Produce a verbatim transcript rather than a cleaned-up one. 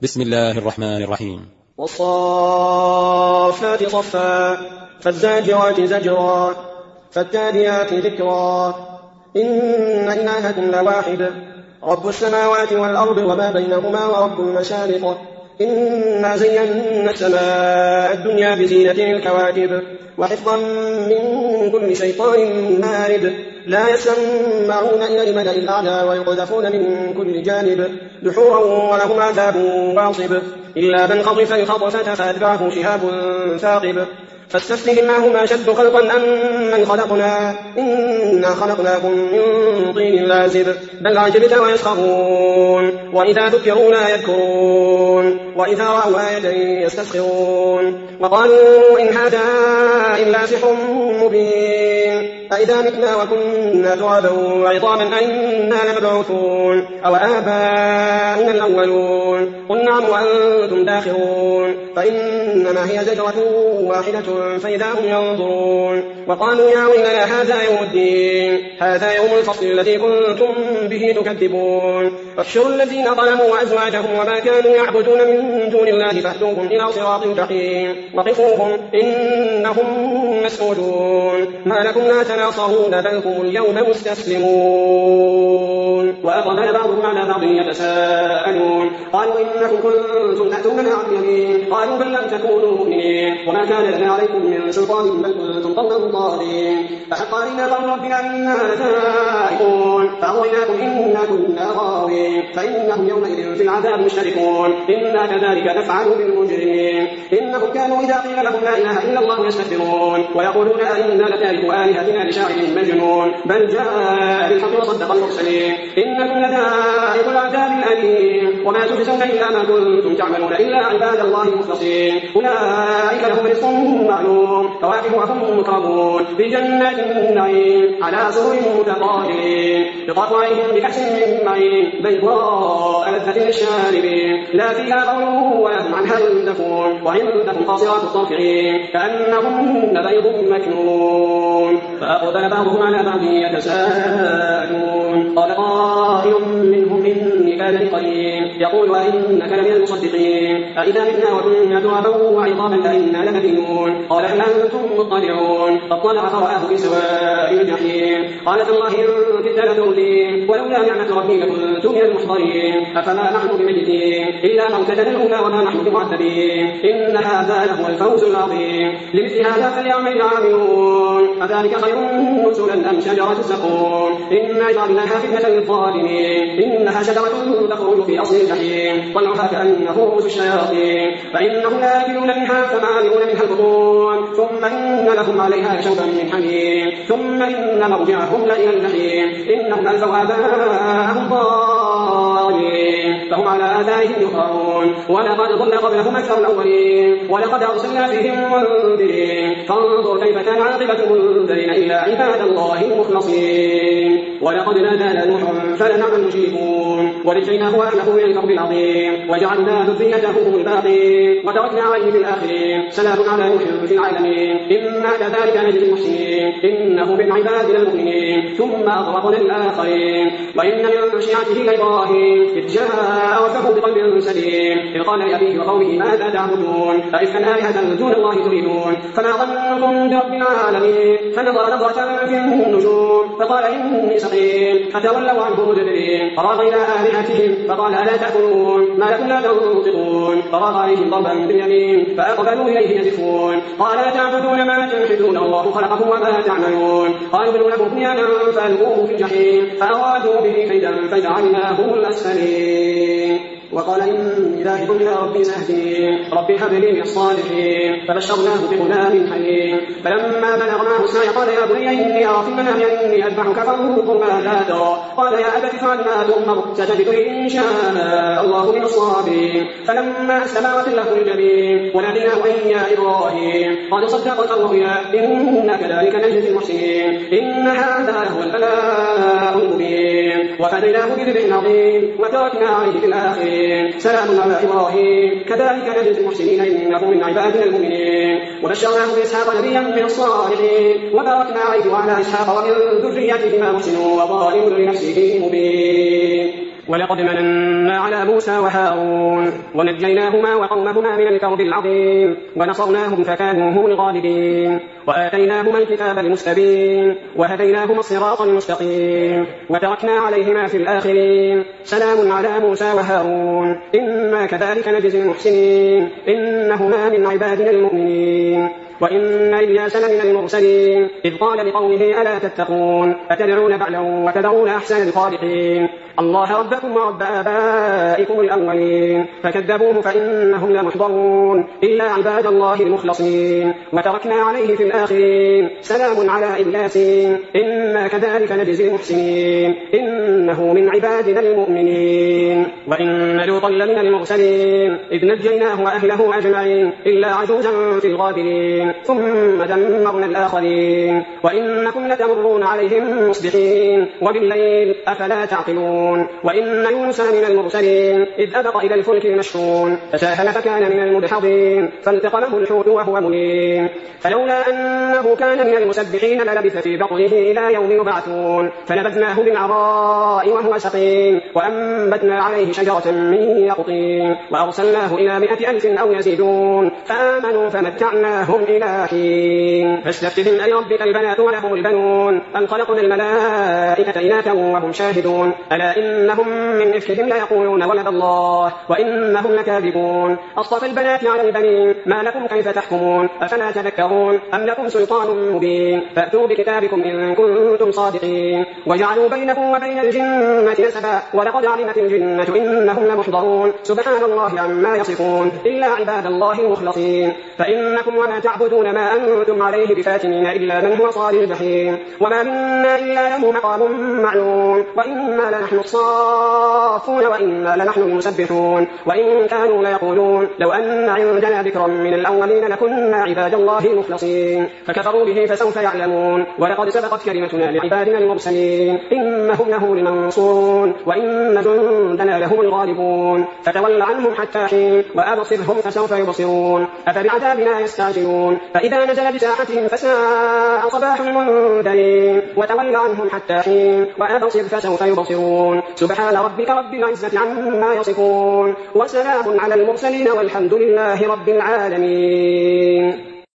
بسم الله الرحمن الرحيم. والصافات صفا فالزاجرات زجرا فالتاليات ذكرا إن إلهكم لواحد رب السماوات والأرض وما بينهما ورب المشارق إنا زينا السماء الدنيا بزينة الكواكب وحفظا من كل شيطان مارد لا يسمعون إلى الملأ الأعلى ويقذفون من كل جانب دحورا ولهم عذاب واصب إلا من خطف الخطفة فأتبعه شهاب ثاقب فاستفتهم أهم أشد خلقا أم من خلقنا إنا خلقناكم من طين لازب بل عجبت ويسخرون وإذا ذكروا لا يذكرون وإذا رأوا آية يستسخرون وقالوا إن هذا إلا سحر مبين أإذا متنا وكنا ترابا وعظاما أئنا لمبعوثون أو آباؤنا الأولون قل نعم وأنتم داخرون فإنما هي زجرة واحدة فإذا هم ينظرون وقالوا يا ويلنا هذا يوم الدين هذا يوم الفصل الذي كنتم به تكذبون احشروا الذين ظلموا وأزواجهم وما كانوا يعبدون من دون الله فاهدوهم إلى صراط الجحيم وقفوهم إنهم مسؤولون ما لكم لا تناصرون بل هم اليوم مستسلمون وأقبل بعضهم على بعض يتساءلون قالوا إنكم كنتم تأتوننا عن اليمين قالوا بل لم تكونوا مؤمنين وما كان لنا عليكم من سلطان بل كنتم قوما ضالين فحق علينا قول ربنا إنا لتائبون فأغويناكم إنا كنا غاوين فإنهم يومئذ في العذاب مشتركون إنا كذلك نفعل بالمجرمين إنهم كانوا إذا قيل لهم لا إله إلا الله يستكبرون ويقولون أئنا لتاركو آلهتنا لشاعر مجنون بل جاء بالحق وصدق المرسلين إنكم لذائق العذاب الأليم وما تجزون إلا ما كنتم تعملون إلا عباد الله المخلصين أولئك لهم رزق معلوم فواكه وهم مكرمون في جنات النعيم على سرر متقابلين يطاف عليهم بكأس من معين بيضاء لذة للشاربين لا فيها غول ولا هم عنها ينزفون وعندهم قاصرات الطرف عين كأنهن بيض مكنون فأقبل بعضهم على بعض يتساءلون قال قائل منهم إني كان لي قرين يقول أئنك لمن المصدقين أئذا متنا وكنا ترابا وعظاما أئنا لمدينون قال هل أنتم مطلعون فاطلع فرآه في سواء الجحيم قال تالله إن كدت لتردين ولولا نعمة ربي لكنت من المحضرين أفما نحن بميتين إلا موتتنا الأولى وما نحن بمعذبين إن هذا لهو الفوز العظيم لمثل هذا فليعمل العاملون أذلك خير نزلا أم شجرة الزقوم إنا جعلناها فتنة للظالمين إنها شجرة تخرج في أصل الجحيم طلعها كأنه رؤوس الشياطين فإنهم لا يأكلون منها فمالئون منها البطون ثم إن لهم عليها شوبا من حميم ثم إن مرجعهم لإلى الجحيم إنهم ألفوا آباءهم ضالين فهم على آثارهم يهرعون ولقد ضل قبلهم أكثر الأولين ولقد أرسلنا فيهم منذرين فانظر كيف كان عاقبة المنذرين إلا عباد الله المخلصين ولقد نادانا نوح فلنعم المجيبون ونجيناه وأهله من الكرب العظيم وجعلنا ذريته هم الباقين وتركنا عليه في الآخرين سلام على نوح في العالمين إنا كذلك نجزي المحسنين إنه من عبادنا المؤمنين ثم أغرقنا الآخرين وإن من شيعته لإبراهيم إذ جاء ربه بقلب سليم إذ قال لأبيه وقومه ماذا تعبدون أئفكا آلهة دون الله تريدون فما ظنكم برب العالمين فنظر نظرة في النجوم فقال إني سقيم فتولوا عنه مدبرين فراغ إلى آلهتهم فقال ألا تأكلون ما لكم لا تنطقون فراغ عليهم ضربا باليمين فأقبلوا إليه يزفون قال لا تعبدون ما تنحتون الله خلقكم وما تعملون قالوا بنوا لكم بنيانا فألقوه في الجحيم فأرادوا به كيدا فجعلناهم الأسفلين وقال إني ذاهب إلى ربي سيهدين ربي هب لي من الصالحين فبشرناه بغلام حليم فلما بلغ معه السعي قال يا بني إني أرى في المنام أني أذبحك فانظر ماذا ترى قال يا أبت افعل ما تؤمر ستجدني إن شاء الله من الصابرين فلما أسلما وتله للجبين وناديناه أن يا إبراهيم قد صدقت الرؤيا إنا كذلك نجزي المحسنين إن هذا لهو البلاء المبين وفديناه بذبح عظيم وتركنا عليه في الآخرين سلام على إبراهيم كذلك نجزي المحسنين إنه من عبادنا المؤمنين وبشرناه بإسحاق نبيا من الصالحين وباركنا عليه وعلى إسحاق ومن ذريتهما محسن وظالم لنفسه مبين ولقد مننا على موسى وهارون ونجيناهما وقومهما من الكرب العظيم ونصرناهم فكانوا هم الغالبين وآتيناهما الكتاب المستبين وهديناهما الصراط المستقيم وتركنا عليهما في الآخرين سلام على موسى وهارون إنا كذلك نجزي المحسنين إنهما من عبادنا المؤمنين وإن إلياس لمن المرسلين إذ قال لقومه ألا تتقون أتدعون بعلا وتذرون أحسن الخالقين الله ربكم ورب آبائكم الأولين فكذبوه فإنهم لمحضرون إلا عباد الله المخلصين وتركنا عليه في الآخرين سلام على إلياس إنا كذلك نجزي المحسنين إنه من عبادنا المؤمنين وإن لوطا لمن المرسلين إذ نجيناه وأهله أجمعين إلا عجوزا في الغابرين ثم دمرنا الآخرين وإنكم لتمرون عليهم مصبحين وبالليل أفلا تعقلون وإن يونس من المرسلين إذ أبق إلى الفلك المشحون فساهم فكان من المدحضين فالتقمه الحوت وهو مليم فلولا أنه كان من المسبحين للبث في بطنه إلى يوم يبعثون فنبذناه بالعراء وهو سقيم وأنبتنا عليه شجرة من يقطين وأرسلناه إلى مائة ألف أو يزيدون فآمنوا فمتعناهم إلى حين فاستفتهم ألربك البنات ولهم البنون أم خلقنا الملائكة إناثا وهم شاهدون ألا إنهم من إفكهم ليقولون ولد الله وإنهم لكاذبون أصطفى البنات على البنين ما لكم كيف تحكمون أفلا تذكرون أم لكم سلطان مبين فأتوا بكتابكم إن كنتم صادقين وجعلوا بينكم وبين الجنة نسبا ولقد علمت الجنة إنهم لمحضرون سبحان الله عما يصفون إلا عباد الله المخلصين فإنكم وما تعبدون ما أنتم عليه بفاتنين إلا من هو صال الجحيم وما منا إلا له مقام معلوم وإنا لنحن الصافون وإنا لنحن المسبحون وإن كانوا ليقولون لو أن عندنا ذكرا من الأولين لكنا عباد الله المخلصين فكفروا به فسوف يعلمون ولقد سبقت كلمتنا لعبادنا المرسلين إنهم لهم المنصورون وإن جندنا لهم الغالبون فتول عنهم حتى حين وأبصرهم فسوف يبصرون أفبعذابنا يستعجلون فإذا نزل بساحتهم فساء صباح المنذرين وتول عنهم حتى حين وأبصر فسوف يبصرون سبحان ربك رب العزة عما يصفون وسلام على المرسلين والحمد لله رب العالمين.